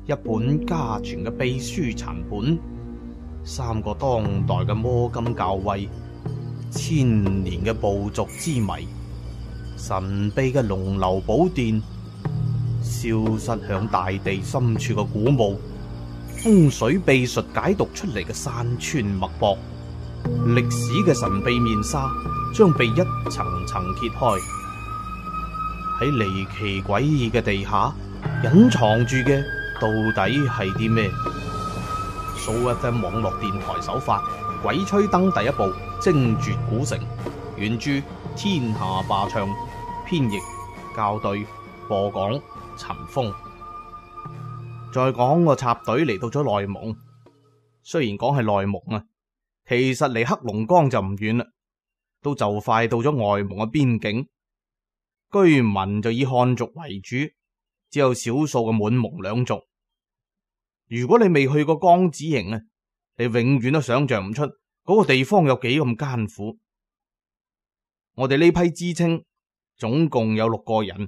一本家傳嘅秘書殘本，三個當代嘅摸金校尉，千年嘅部族之謎，神秘嘅龍樓寶殿，消失響大地深處嘅古墓，風水秘術解讀出嚟嘅山川脈搏，歷史嘅神秘面紗將被一層層揭開。喺離奇詭異嘅地下，隱藏住嘅到底係啲咩？SooFM 網絡電台首發《鬼吹燈》第一部《精絕古城》，原著天下霸唱，編譯校對，播講陳峰。再講個插隊嚟到咗內蒙，雖然講係內蒙啊，其實離黑龍江就唔遠啦，都就快到咗外蒙嘅邊境。居民就以漢族為主，只有少數嘅滿蒙兩族。如果你未去過江子營啊，你永遠都想象唔出嗰個地方有幾咁艱苦。我哋呢批知青總共有6個人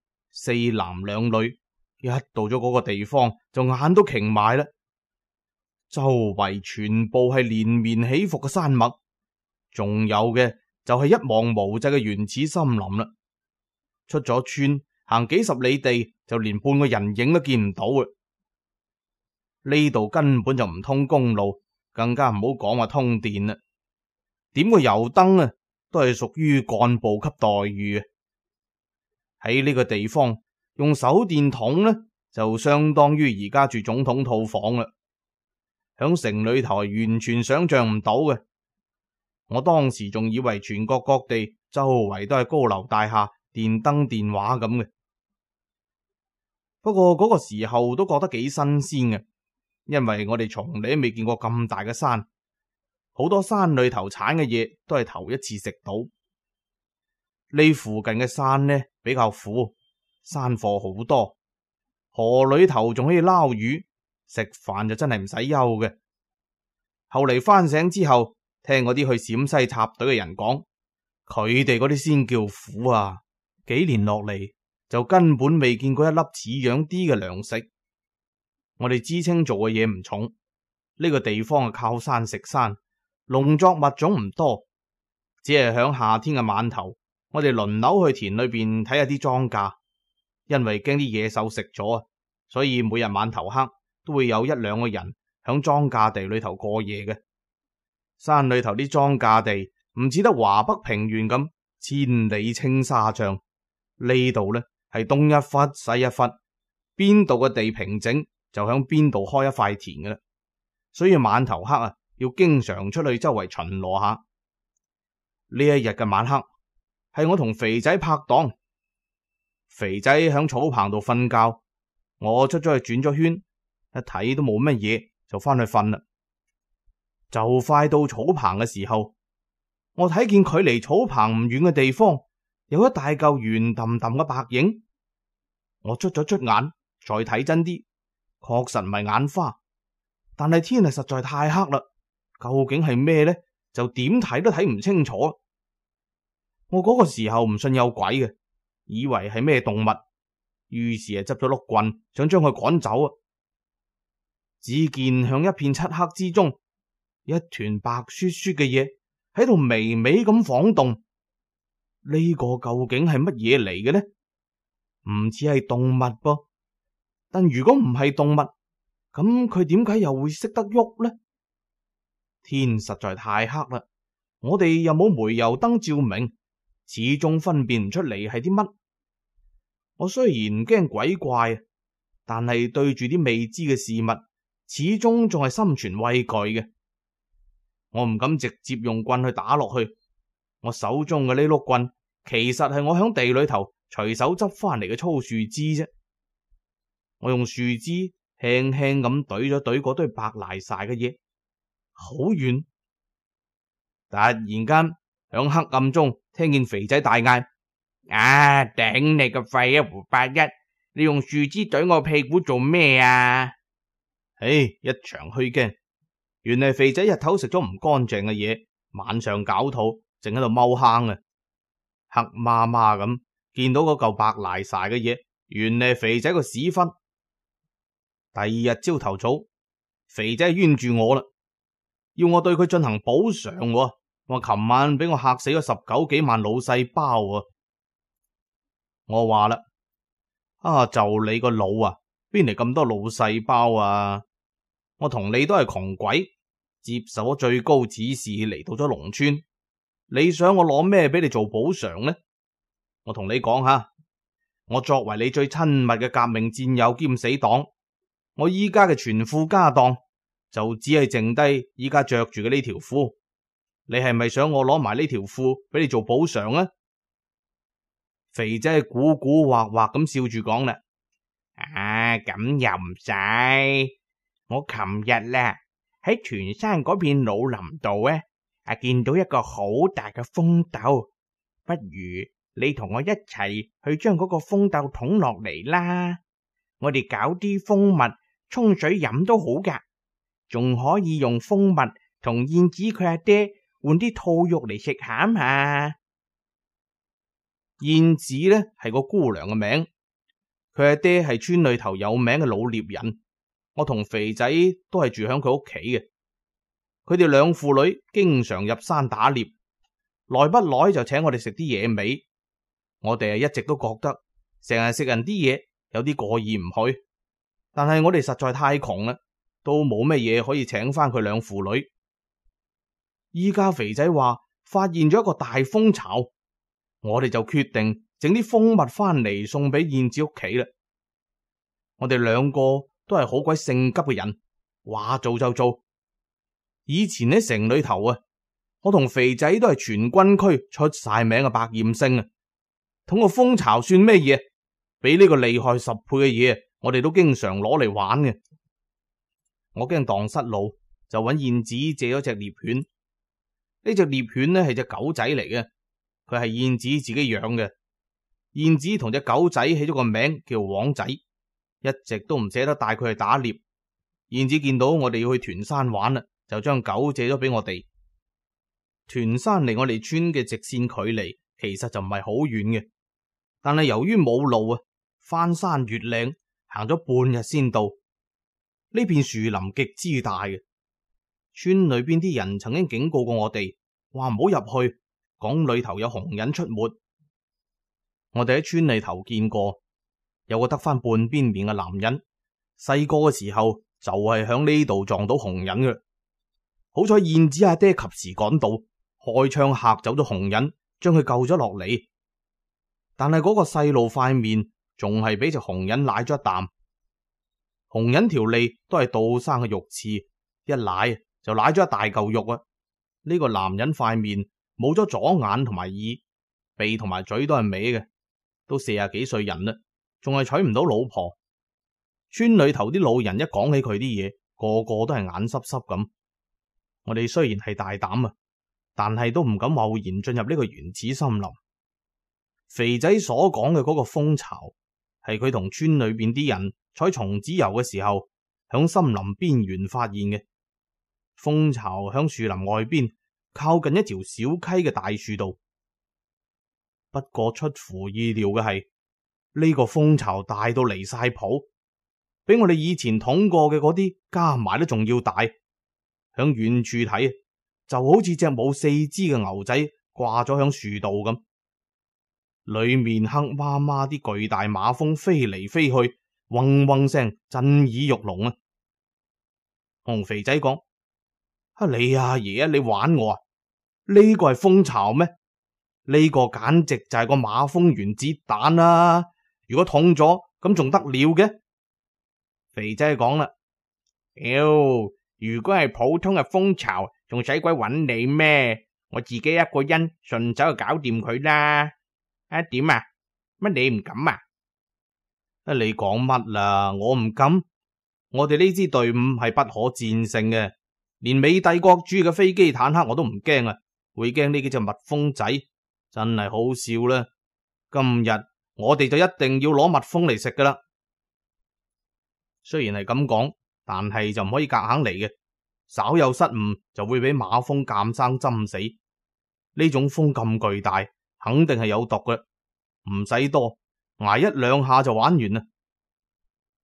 ，4男2女，一到咗嗰個地方就眼都擎埋啦。周圍全部係連綿起伏嘅山脈，仲有嘅就係一望無際嘅原始森林啦。出咗村行幾十里地，就連半個人影都見唔到嘅。呢度根本就唔通公路，更加唔好講話通電啦。點個油燈啊，都係屬於幹部級待遇嘅。喺呢個地方用手電筒呢，就相當於而家住總統套房啦。響城裏頭係完全想象唔到嘅。我當時仲以為全國各地周圍都係高樓大廈、電燈電話咁嘅。不過嗰個時候都覺得幾新鮮嘅，因為我哋從嚟都未見過咁大嘅山，好多山裏頭產嘅嘢都係頭一次食到。呢附近嘅山呢比較苦，山貨好多，河裏頭仲可以撈魚，食飯就真係唔使憂嘅。後嚟翻醒之後，聽嗰啲去陝西插隊嘅人講，佢哋嗰啲先叫苦啊！幾年落嚟就根本未見過一粒似樣啲嘅糧食。我哋知青做嘅嘢唔重，呢個地方係靠山食山，農作物種唔多，只係響夏天嘅晚頭，我哋輪流去田裏邊睇下啲莊稼，因為驚啲野獸食咗啊，所以每日晚頭黑都會有1-2個人響莊稼地裏頭過夜嘅。山裏頭啲莊稼地唔似得華北平原咁千里青紗帳，呢度呢係東一忽西一忽，邊度嘅地平整就響邊度開一塊田嘅啦。所以晚頭黑啊，要經常出去周圍巡邏下。呢一日嘅晚黑係我同肥仔拍檔，肥仔響草棚度瞓覺，我出咗去轉咗圈，一睇都冇乜嘢，就翻去瞓啦。就快到草棚嘅時候，我睇見距離草棚唔遠嘅地方有一大嚿圓揼揼嘅白影。我捽咗捽眼，再睇真啲，確實唔係眼花，但係天係實在太黑啦，究竟係咩呢？就點睇都睇唔清楚。我嗰個時候唔信有鬼嘅，以為係咩動物，於是執咗碌棍想將佢趕走啊。只見向一片漆黑之中，一團白雪雪嘅嘢喺度微微咁晃動。呢個究竟係乜嘢嚟嘅呢？唔似係動物噃，但如果唔係動物，咁佢點解又會識得喐呢？天實在太黑啦，我哋又冇煤油燈照明，始終分辨唔出嚟係啲乜。我雖然唔驚鬼怪，但係對住啲未知嘅事物，始終仲係心存畏懼嘅。我唔敢直接用棍去打落去，我手中嘅呢碌棍其實係我響地裏頭隨手執翻嚟嘅粗樹枝啫。我用樹枝輕輕咁懟咗懟嗰堆白賴晒嘅嘢，好遠。突然間響黑暗中聽見肥仔大嗌：啊！頂你個肺啊！胡八一，你用樹枝懟我屁股做咩啊？唉，一場虛驚。原來肥仔日頭食咗唔乾淨嘅嘢，晚上搞肚，正喺度踎坑啊！黑麻麻咁見到嗰嚿白賴晒嘅嘢，原來肥仔個屎忽。 第二日朝頭早，肥仔冤住我啦，要我對佢進行補償喎，話琴晚俾我嚇死咗19幾萬腦細胞喎。我話啦，就你個腦啊，邊嚟咁多腦細胞啊？我同你都係窮鬼，接受咗最高指示嚟到咗農村，你想我攞咩俾你做補償呢？我同你講下，我作為你最親密嘅革命戰友兼死黨，我依家嘅全副家當就只係剩低依家着住嘅呢條褲，你係咪想我攞埋呢條褲俾你做補償啊？肥仔古古惑惑咁笑住講啦，咁又唔使。我琴日啦喺屯山嗰片老林度見到一個好大嘅蜂竇，不如你同我一齊去將嗰個蜂竇捅落嚟啦。我哋搞啲蜂蜜沖水飲都好噶，仲可以用蜂蜜同燕子佢阿爹換啲兔肉嚟食下嘛。燕子呢係個姑娘嘅名，佢阿爹係村裏頭有名嘅老獵人。我同肥仔都係住響佢屋企嘅，佢哋兩父女經常入山打獵，耐不耐就請我哋食啲野味。我哋一直都覺得成日食人啲嘢有啲過意唔去，但係我哋實在太窮啦，都冇咩嘢可以請翻佢兩父女。依家肥仔話發現咗一個大蜂巢，我哋就決定整啲蜂蜜翻嚟送俾燕子屋企啦。我哋兩個都係好鬼性急嘅人，話做就做。以前喺城裏頭我同肥仔都係全軍區出晒名嘅百厭星啊！捅個蜂巢算咩嘢？比呢個厲害10倍嘅嘢，我哋都經常攞嚟玩嘅。我驚蕩失路，就揾燕子借咗隻獵犬。呢隻獵犬呢係隻狗仔嚟嘅，佢係燕子自己養嘅。燕子同隻狗仔起咗個名叫黃仔。一直都唔捨得帶佢去打獵，燕子見到我哋要去屯山玩啦，就將狗借咗俾我哋。屯山離我哋村嘅直線距離其實就唔係好遠嘅，但係由於冇路翻山越嶺，行咗半日先到。呢片樹林極之大嘅，村裏邊啲人曾經警告過我哋，話唔好入去，講裏頭有熊人出沒。我哋喺村裏頭見過。有個得翻半邊面嘅男人，細個嘅時候就係響呢度撞到熊人嘅。好彩燕子阿爹及時趕到，開槍嚇走咗熊人，將佢救咗落嚟。但係嗰個細路塊面仲係俾隻熊人舐咗一啖。熊人條脷都係倒生嘅肉刺，一舐就舐咗一大嚿肉啊！呢個男人塊面冇咗左眼同埋耳，鼻同埋嘴都係歪嘅，都40幾歲人啦。仲係娶唔到老婆。村裏頭啲老人一講起佢啲嘢，個個都係眼濕濕咁。我哋雖然係大膽但係都唔敢貿然進入呢個原始森林。肥仔所講嘅嗰個蜂巢，係佢同村裏邊啲人採松子油嘅時候，響森林邊緣發現嘅。蜂巢響樹林外邊，靠近一條小溪嘅大樹度。不過出乎意料嘅係，呢個蜂巢大到離晒譜，比我哋以前捅過嘅嗰啲加埋都仲要大。響遠處睇，就好似隻冇4肢嘅牛仔掛咗響樹度咁。裏面黑麻麻啲巨大馬蜂飛嚟飛去，嗡嗡聲震耳欲聾啊！我同肥仔講：你阿爺你玩我啊？呢個係蜂巢咩？呢個簡直就係個馬蜂原子彈啦！如果捅咗，咁仲得了嘅？肥仔講啦，如果係普通嘅蜂巢，仲使鬼揾你咩？我自己一個人順手就搞掂佢啦。點啊？乜你唔敢啊？你講乜啦？我唔敢。我哋呢支隊伍係不可戰勝嘅，連美帝國主義嘅飛機坦克我都唔驚啊，會驚呢幾隻蜜蜂仔？真係好笑啦！今日我哋就一定要攞蜜蜂嚟食噶啦。雖然係咁講，但係就唔可以夾硬嚟嘅，稍有失誤就會俾馬蜂監生針死。呢種蜂咁巨大，肯定係有毒嘅，唔使多，挨1-2下就玩完啦。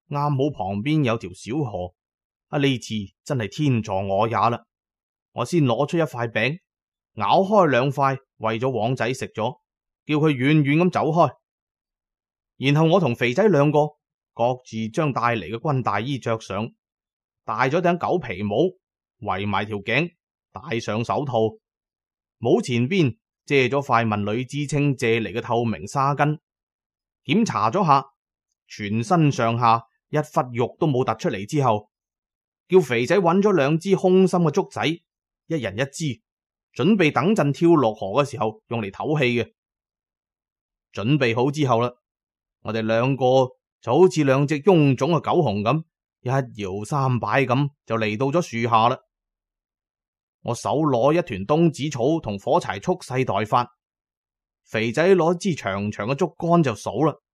啱好旁邊有條小河，呢次真係天助我也啦！我先攞出一塊餅，咬開2塊，餵咗黃仔食咗，叫佢遠遠咁走開。然後我同肥仔2個各自將帶嚟嘅軍大衣着上，戴咗頂狗皮帽，圍埋條頸，戴上手套，帽前邊遮咗塊問呂知青借嚟嘅透明紗巾，檢查咗下，全身上下一忽肉都冇突出嚟之後，叫肥仔揾咗2支空心嘅竹仔，一人1支，準備等陣跳落河嘅時候用嚟唞氣嘅。準備好之後啦，我哋2個就好似2隻臃腫嘅狗熊咁，一搖3擺咁就嚟到咗樹下啦。我手攞一團冬子草同火柴蓄勢待發，肥仔攞支長長嘅竹竿就數啦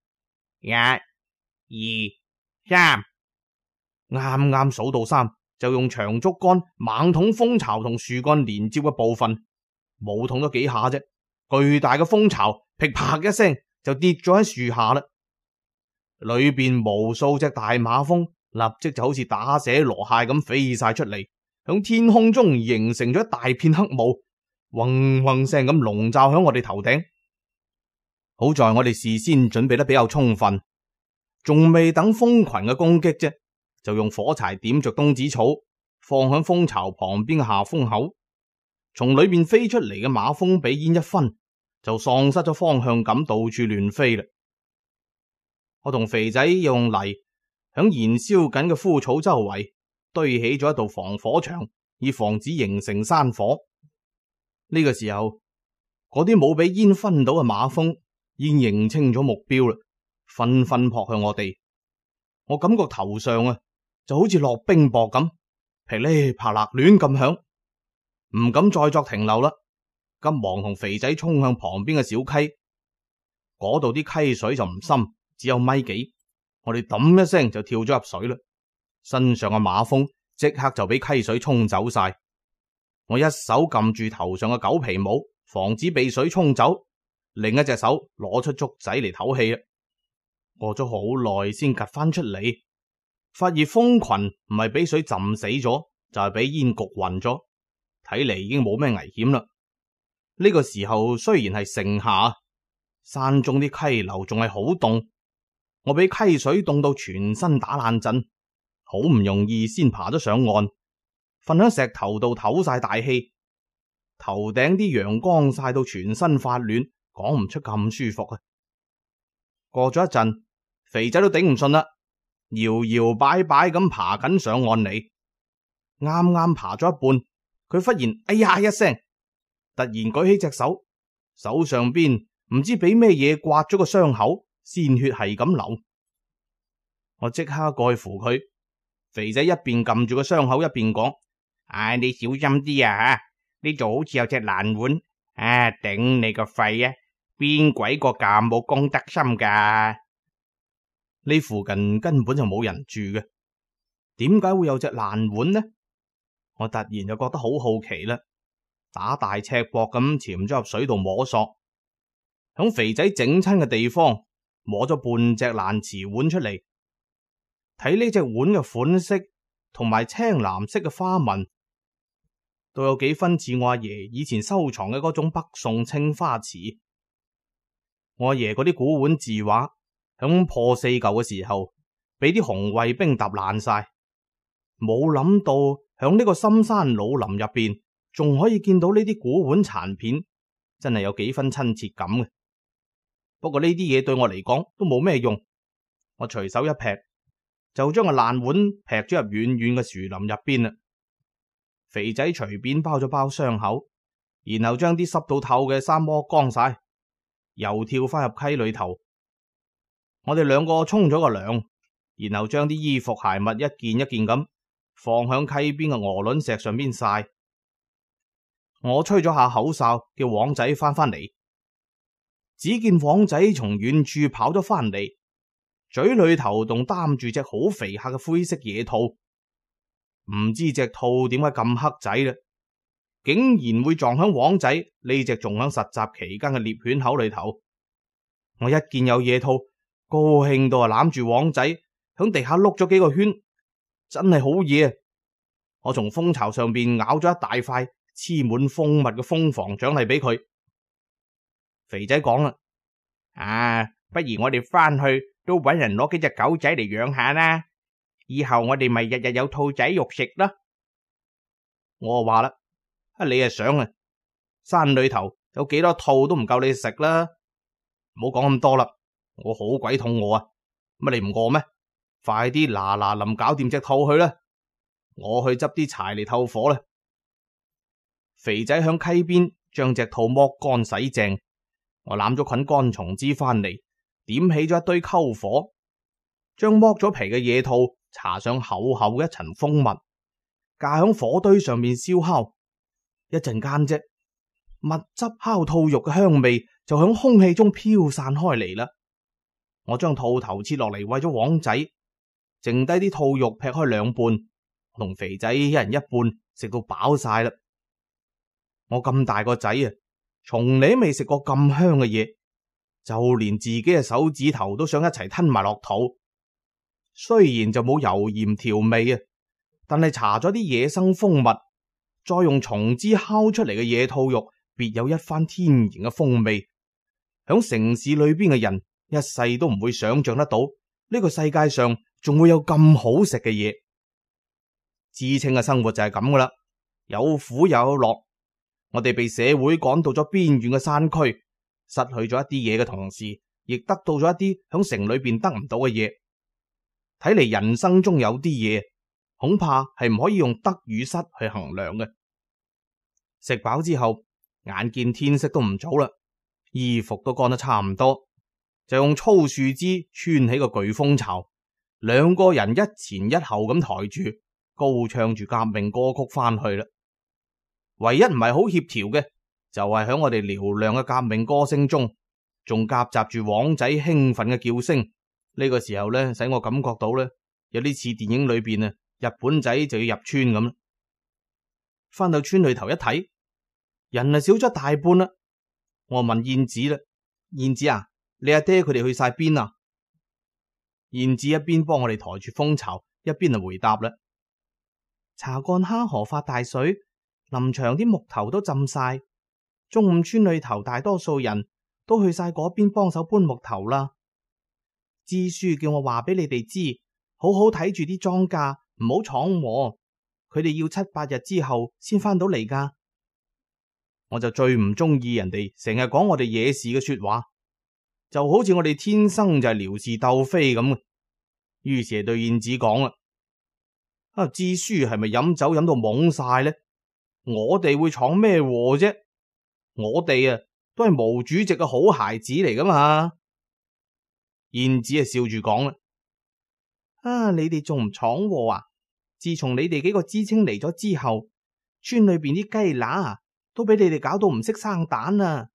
，1、2、3，啱啱數到3，就用長竹竿猛捅蜂巢同樹幹連接嘅部分，冇捅咗幾下啫，巨大嘅蜂巢噼啪一聲就跌咗喺樹下啦。裏邊無數隻大馬蜂立即就好似打死羅蟹咁飛晒出嚟，響天空中形成咗一大片黑霧，嗡嗡聲咁籠罩響我哋頭頂。好在我哋事先準備得比較充分，仲未等蜂群嘅攻擊啫，就用火柴點着冬子草，放響蜂巢旁邊嘅下風口，從裏邊飛出嚟嘅馬蜂俾煙一熏，就喪失咗方向感，到處亂飛啦。我同肥仔用泥響燃燒緊嘅枯草周圍堆起咗一道防火牆，以防止形成山火。呢個時候，嗰啲冇俾煙熏到嘅馬蜂已經認清咗目標啦，紛紛撲向我哋。我感覺頭上啊就好似落冰雹咁，噼哩啪啦亂咁響，唔敢再作停留啦，急忙同肥仔衝向旁邊嘅小溪。嗰度啲溪水就唔深，只有米幾，我哋揼一聲就跳咗入水啦。身上嘅馬蜂即刻就俾溪水沖走晒。我一手撳住頭上嘅狗皮帽，防止被水沖走，另一隻手攞出竹仔嚟唞氣啦。過咗好耐先趷翻出嚟，發現蜂群唔係俾水浸死咗，就係俾煙焗暈咗，睇嚟已經冇咩危險啦。呢個時候雖然係盛夏，山中啲溪流仲係好凍，我俾溪水凍到全身打冷震，好唔容易先爬咗上岸，瞓喺石頭度唞晒大氣，頭頂啲陽光曬到全身發暖，講唔出咁舒服啊！過咗一陣，肥仔都頂唔順啦，搖搖擺擺咁爬緊上岸嚟，啱啱爬咗一半，佢忽然哎呀一聲，突然舉起隻手，手上邊唔知俾咩嘢刮咗個傷口，鮮血係咁流。我即刻過去扶佢，肥仔一邊撳住個傷口一邊講：唉，你小心啲啊吓，呢度好似有隻爛碗啊！頂你個肺啊！邊鬼個咁冇公德心噶？呢附近根本就冇人住嘅，點解會有隻爛碗呢？我突然就覺得好好奇啦，打大赤膊咁潛咗入水度摸索，響肥仔整親嘅地方摸咗半隻爛瓷碗出嚟，睇呢隻碗嘅款式同埋青藍色嘅花紋，都有幾分似我阿爺以前收藏嘅嗰種北宋青花瓷。我阿爺嗰啲古碗字畫響破四舊嘅時候，俾啲紅衛兵揼爛晒，冇諗到響呢個深山老林入邊，仲可以見到呢啲古碗殘片，真係有幾分親切感嘅。不過呢啲嘢對我嚟講都冇咩用，我隨手一劈，就將個爛碗劈咗入遠遠嘅樹林入邊啦。肥仔隨便包咗包傷口，然後將啲濕到透嘅衫剝乾晒，又跳翻入溪裏頭。我哋2個沖咗個涼，然後將啲衣服鞋襪一件一件咁放響溪邊嘅鵝卵石上邊曬。我吹咗下口哨，叫黃仔翻嚟。只見黃仔從遠處跑咗翻嚟，嘴裏頭仲擔住隻好肥下嘅灰色野兔。唔知隻兔點解咁黑仔啦，竟然會撞響黃仔呢隻仲響實習期間嘅獵犬口裏頭。我一見有野兔，高興到攬住黃仔響地下碌咗幾個圈，真係好嘢啊！我從蜂巢上邊咬咗一大塊黐滿蜂蜜嘅蜂房獎勵俾佢。肥仔講啦：不如我哋翻去都搵人攞幾隻狗仔嚟養下啦，以後我哋咪日日有兔仔肉食啦。我話啦：你想啊，山裏頭有幾多兔都唔夠你食啦，唔好講咁多啦，我好鬼肚餓啊！乜你唔餓咩？快啲嗱嗱臨搞掂隻兔去啦，我去執啲柴嚟透火啦。肥仔響溪邊將隻兔剝乾洗淨，我攬咗捆乾松枝翻嚟，點起咗一堆篝火，將剝咗皮嘅野兔搽上厚厚嘅一層蜂蜜，架響火堆上面燒烤。一陣間啫，蜜汁烤兔肉嘅香味就響空氣中飄散開嚟啦。我將兔頭切落嚟餵咗黃仔，剩低啲兔肉劈開兩半，同肥仔一人一半，食到飽晒啦。我咁大個仔啊，從嚟未食過咁香嘅嘢，就連自己嘅手指頭都想一齊吞埋落肚。雖然就冇油鹽調味啊，但係搽咗啲野生蜂蜜，再用松枝烤出嚟嘅野兔肉，別有一番天然嘅風味。響城市裏邊嘅人一世都唔會想象得到，呢個世界上仲會有咁好食嘅嘢。知青嘅生活就係咁噶啦，有苦又有樂。我哋被社會趕到咗邊遠嘅山區，失去咗一啲嘢嘅同時，亦得到咗一啲響城裏邊得唔到嘅嘢。睇嚟人生中有啲嘢，恐怕係唔可以用得與失去衡量嘅。食飽之後，眼見天色都唔早啦，衣服都乾得差唔多，就用粗樹枝穿起個巨蜂巢，兩個人一前一後咁抬住，高唱住革命歌曲翻去啦。唯一唔係好協調嘅，就係響我哋嘹亮嘅革命歌聲中，仲夾雜住黃仔興奮嘅叫聲。呢個時候呢，使我感覺到呢，有啲似電影裏邊啊，日本仔就要入村咁。翻到村裏頭一睇，人啊少咗大半啦。我問燕子啦：燕子啊，你阿爹佢哋去晒邊啊？燕子一邊幫我哋抬住蜂巢，一邊就回答啦：查幹蝦河發大水，林場啲木頭都浸晒，中午村裏頭大多數人都去晒嗰邊幫手搬木頭啦。支書叫我話俾你哋知，好好睇住啲莊稼，唔好闖禍。佢哋要7-8日之後先翻到嚟噶。我就最唔中意人哋成日講我哋惹事嘅說話，就好似我哋天生就係撩事鬥非咁。於是對燕子講啦：支書係咪飲酒飲到懵晒呢？我哋會闖咩禍啫？我哋啊都係毛主席嘅好孩子嚟噶嘛。燕子笑住講啦：你哋仲唔闖禍啊？自從你哋幾個知青嚟咗之後，村裏邊啲雞乸都俾你哋搞到唔識生蛋啊！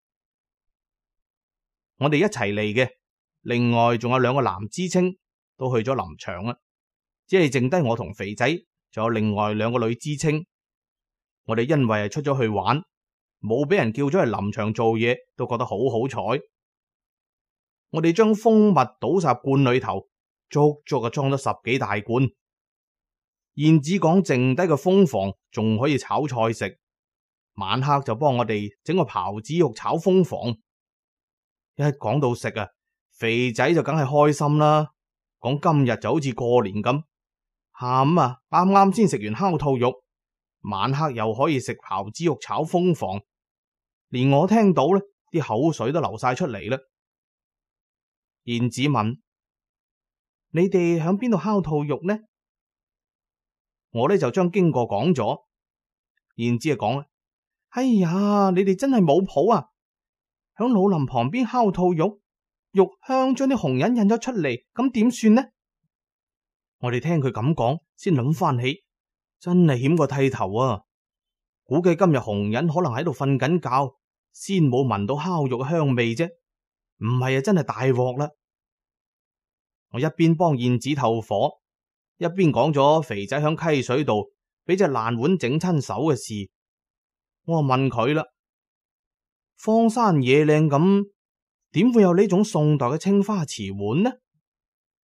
我哋一齊嚟嘅，另外仲有2個男知青都去咗林場啦，只係剩低我同肥仔，仲有另外2個女知青。我哋因為係出咗去玩，冇俾人叫咗去林場做嘢，都覺得好好彩。我哋將蜂蜜倒晒罐裏頭，足足啊裝咗10幾大罐。燕子講剩低嘅蜂房仲可以炒菜食，晚黑就幫我哋整個狍子肉炒蜂房。一講到食啊，肥仔就梗係開心啦，講今日就好似過年咁。下午啊，啱啱先食完烤兔肉，晚黑又可以食狍子肉炒蜂房，連我聽到呢啲口水都流晒出嚟啦。燕子問：你哋響邊度烤兔肉呢？我呢就將經過講咗。燕子就講啦：哎呀，你哋真係冇譜啊！響老林旁邊烤兔肉，肉香將啲紅印印咗出嚟，咁點算呢？我哋聽佢咁講，先諗翻起，真係險過剃頭啊！估計今日紅印可能喺度瞓緊覺，先冇聞到烤肉嘅香味啫。唔係啊，真係大鑊啦！我一邊幫燕子透火，一邊講咗肥仔響溪水度俾隻爛碗整親手嘅事。我問佢啦：荒山野嶺咁，點會有呢種宋代嘅青花瓷碗呢？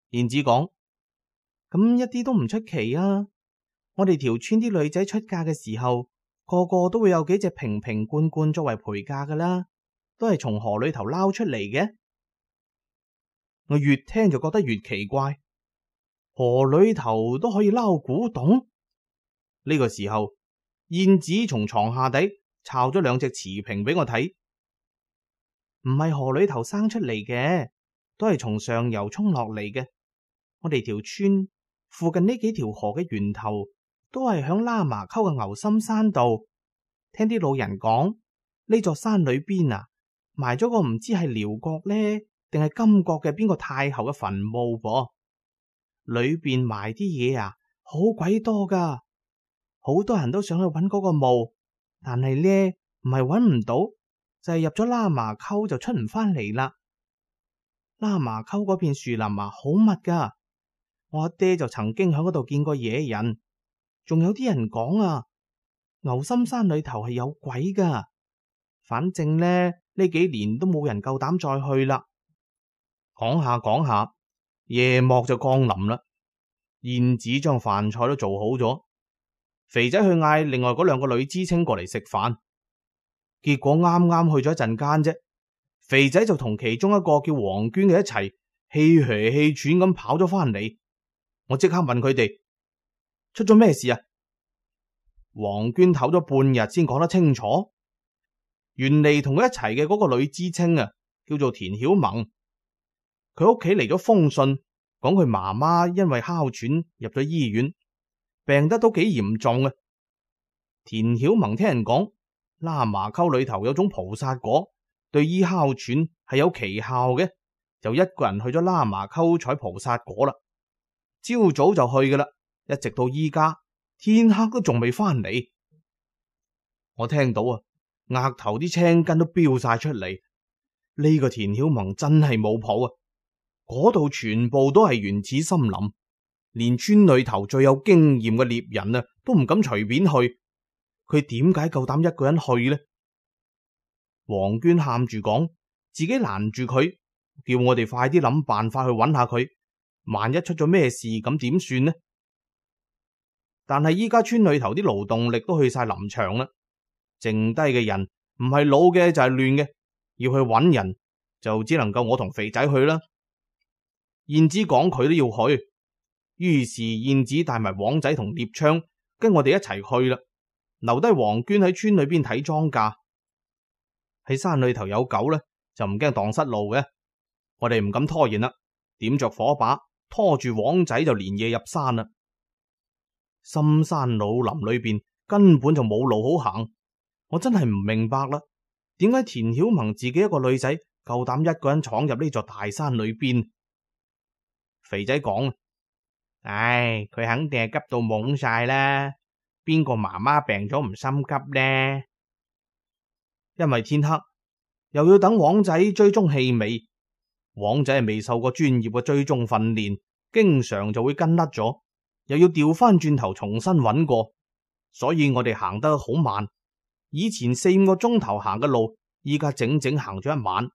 燕子講：咁一啲都唔出奇啊！我哋條村啲女仔出嫁嘅時候，個個都會有幾隻瓶瓶罐罐作為陪嫁噶啦，都係從河裏頭撈出嚟嘅。我越聽就覺得越奇怪，河裏頭都可以撈古董。呢個時候，燕子從床下底抄咗兩隻瓷瓶俾我睇，唔係河裏頭生出嚟嘅，都係從上游沖落嚟嘅。我哋條村附近呢幾條河嘅源頭都係響喇嘛溝嘅牛心山度。聽啲老人講，呢座山裏邊啊，埋咗個唔知係遼國呢定係金國嘅邊個太后嘅墳墓噃。裏邊埋啲嘢啊，好鬼多噶，好多人都想去揾嗰個墓，但係呢唔係揾唔到，就係入咗喇嘛溝就出唔翻嚟啦。喇嘛溝嗰片樹林啊，好密噶。我阿爹就曾經喺嗰度見過野人，仲有啲人講啊，牛心山裏頭係有鬼噶。反正呢幾年都冇人夠膽再去啦。講下講下，夜幕就降臨啦。燕子將飯菜都做好咗，肥仔去嗌另外嗰兩個女知青過嚟食飯。結果啱啱去咗一陣間啫，肥仔就同其中一個叫黃娟嘅一齊氣噓氣喘咁跑咗翻嚟。我即刻問佢哋出咗咩事啊？黃娟唞咗半日先講得清楚。原嚟同佢一齊嘅嗰個女知青啊，叫做田曉萌。佢屋企嚟咗封信，講佢媽媽因為哮喘入咗醫院，病得都幾嚴重啊。田曉萌聽人講，喇嘛溝裏頭有種菩薩果，對醫哮喘係有奇效嘅，就一個人去咗喇嘛溝採菩薩果啦。朝早就去噶啦，一直到依家天黑都仲未翻嚟。我聽到啊，額頭啲青筋都飆晒出嚟。呢個田曉萌真係冇譜啊！嗰度全部都係原始森林，連村裏頭最有經驗嘅獵人啊，都唔敢隨便去。佢點解夠膽一個人去呢？黃娟喊住講，自己攔住佢，叫我哋快啲諗辦法去揾下佢。萬一出咗咩事，咁點算呢？但係依家村裏頭啲勞動力都去晒林場啦，剩低嘅人唔係老嘅就係亂嘅，要去揾人就只能夠我同肥仔去啦。燕子講佢都要去，於是燕子帶埋黃仔同獵槍跟我哋一齊去啦，留低黃娟喺村裏邊睇莊稼。喺山裏頭有狗呢，就唔驚蕩失路嘅。我哋唔敢拖延啦，點着火把拖住黃仔就連夜入山啦。深山老林裏邊根本就冇路好行，我真係唔明白啦，點解田曉萌自己一個女仔夠膽一個人闖入呢座大山裏邊？肥仔講：唉，佢肯定係急到懵晒啦，邊個媽媽病咗唔心急呢？因為天黑，又要等黃仔追蹤氣味，黃仔係未受過專業嘅追蹤訓練，經常就會跟甩咗，又要調翻轉頭重新揾過，所以我哋行得好慢。以前4-5個鐘頭行嘅路，依家整整行咗一晚。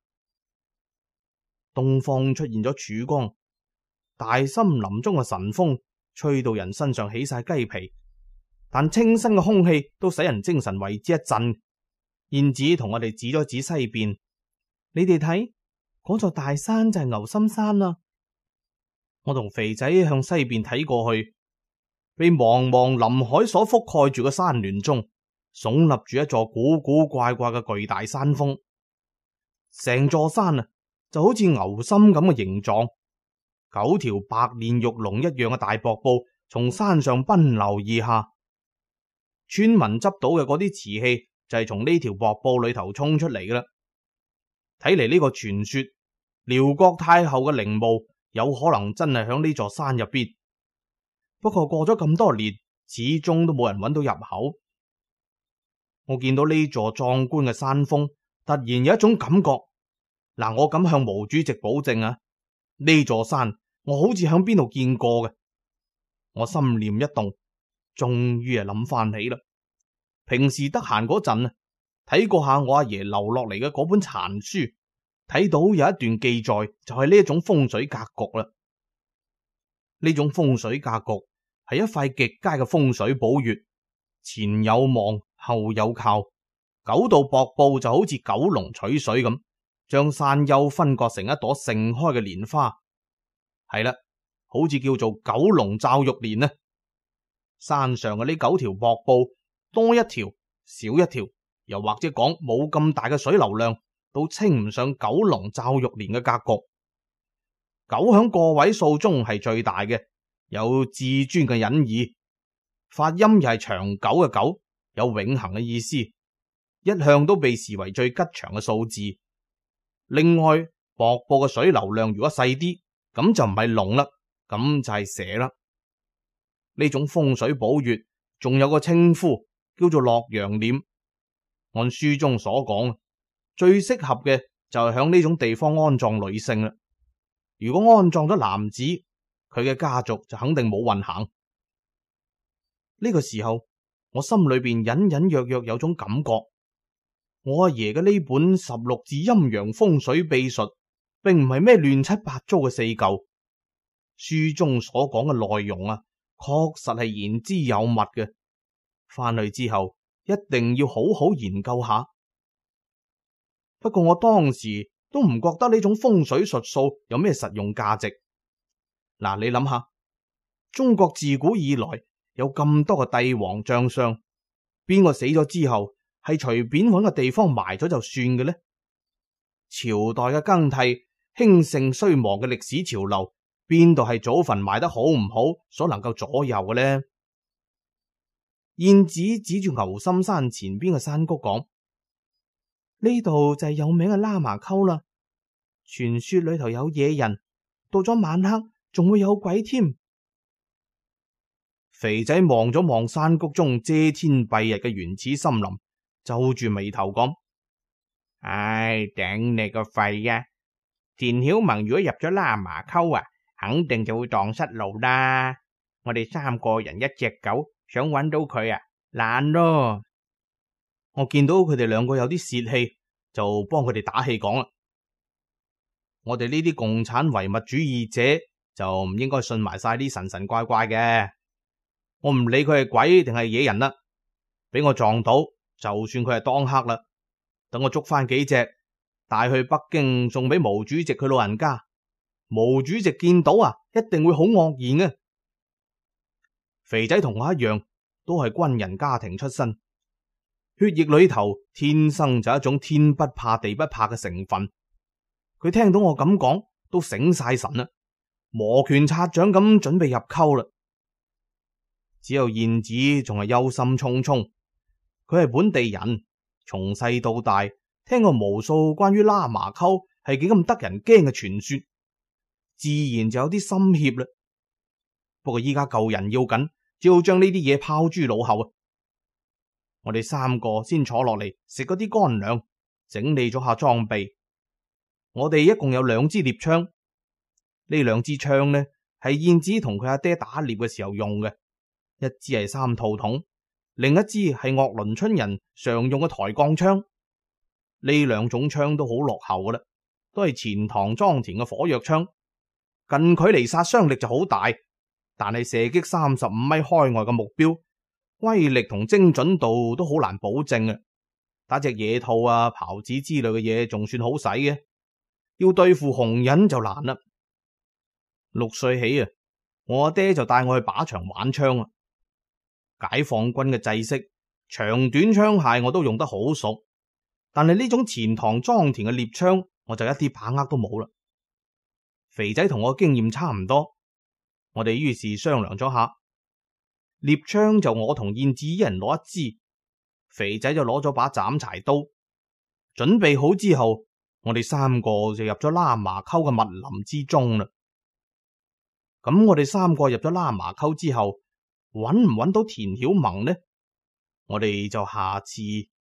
東方出現咗曙光，大森林中嘅晨風吹到人身上起晒雞皮，但清新嘅空氣都使人精神為之一振。燕子同我哋指咗指西邊，你哋睇，嗰座大山就係牛心山啦。我同肥仔向西邊睇過去，被茫茫林海所覆蓋住嘅山巒中，聳立住一座古古怪怪嘅巨大山峰，成座山啊就好似牛心咁嘅形狀，9條白煉玉龍一樣嘅大瀑布從山上奔流而下。村民執到嘅嗰啲瓷器就係從呢條瀑布裏頭衝出嚟㗎啦。睇嚟呢個傳說，遼國太后嘅陵墓有可能真係響呢座山入邊。不過過咗咁多年，始終都冇人揾到入口。我見到呢座壯觀嘅山峰，突然有一種感覺。嗱，我敢向毛主席保證啊，呢座山我好似響邊度見過嘅。我心念一動，終於係諗翻起啦。平時得閒嗰陣啊，睇過下我阿爺留落嚟嘅嗰本殘書，睇到有一段記載，就係呢一種風水格局啦。 呢種風水格局係一塊極佳嘅風水寶穴，前有望，後有靠，九道瀑布就好似九龍取水咁，將山丘分割成一朵盛開嘅蓮花。係啦，好似叫做九龍罩玉蓮啊！山上嘅呢9條瀑布，多一條少一條，又或者講冇咁大嘅水流量，都稱唔上九龍罩玉蓮嘅格局。九響個位數中係最大嘅，有至尊嘅隱意，發音又係長久嘅久，有永恆嘅意思，一向都被視為最吉祥嘅數字。另外，瀑布嘅水流量如果細啲，咁就唔係龍啦，咁就係蛇啦。呢種風水寶穴仲有個稱呼叫做洛陽臉。按書中所講，最適合嘅就係響呢種地方安葬女性啦。如果安葬咗男子，佢嘅家族就肯定冇運行。呢個時候，我心裏邊隱隱約約有種感覺，我阿爺嘅呢本16字陰陽風水秘術，並唔係咩亂七八糟嘅四舊。書中所講嘅內容啊，確實係言之有物嘅。翻去之後，一定要好好研究下。不過我當時都唔覺得呢種風水術數有咩實用價值。嗱，你諗下，中國自古以來有咁多個帝王將相，邊個死咗之後係隨便揾個地方埋咗就算嘅呢？朝代嘅更替、興盛衰亡嘅歷史潮流，邊度係祖墳埋得好唔好所能夠左右嘅呢？燕子指住牛心山前邊嘅山谷講：呢度就係有名嘅喇嘛溝啦。傳說裏頭有野人，到咗晚黑仲會有鬼添。肥仔望咗望山谷中遮天蔽日嘅原始森林，皺住眉頭講：唉，頂你個肺啊！田曉萌如果入咗喇嘛溝啊，肯定就會蕩失路啦。我哋3個人1隻狗，想揾到佢啊，難咯。我見到佢哋2個有啲洩氣，就幫佢哋打氣講啦。我哋呢啲共產唯物主義者就唔應該信埋晒啲神神怪怪嘅。我唔理佢係鬼定係野人啦，俾我撞到，就算佢係當黑啦，等我捉翻幾隻，帶去北京送俾毛主席佢老人家。毛主席見到啊，一定會好愕然嘅。肥仔同我一樣，都係軍人家庭出身，血液裏頭天生就一種天不怕地不怕嘅成分。佢聽到我咁講，都醒晒神啦，摩拳擦掌咁準備入溝啦。只有燕子仲係憂心忡忡。佢係本地人，從細到大聽過無數關於喇嘛溝係幾咁得人驚嘅傳說，自然就有啲心怯啦。不過依家救人要緊，只要將呢啲嘢拋諸腦後啊！我哋3個先坐落嚟食嗰啲乾糧，整理咗下裝備。我哋一共有2支獵槍，呢2支槍呢係燕子同佢阿爹打獵嘅時候用嘅，一支係3套筒，另一支係岳倫春人常用嘅抬槓槍。呢2種槍都好落後噶啦，都係錢塘莊田嘅火藥槍，近距離殺傷力就好大，但係射擊35米開外嘅目標，威力同精準度都好難保證啊！打隻野兔啊、狍子之類嘅嘢仲算好使嘅，要對付紅人就難啦。6歲起啊，我阿爹就帶我去靶場玩槍啊。解放軍嘅制式，長短槍械我都用得好熟，但係呢種錢塘莊田嘅獵槍，我就一啲把握都冇啦。肥仔同我經驗差唔多，我哋於是商量咗下，獵槍就我同燕子一人攞1支，肥仔就攞咗把斬柴刀。準備好之後，我哋3個就入咗喇嘛溝嘅密林之中啦。咁我哋3個入咗喇嘛溝之後，揾唔揾到田曉萌呢？我哋就下次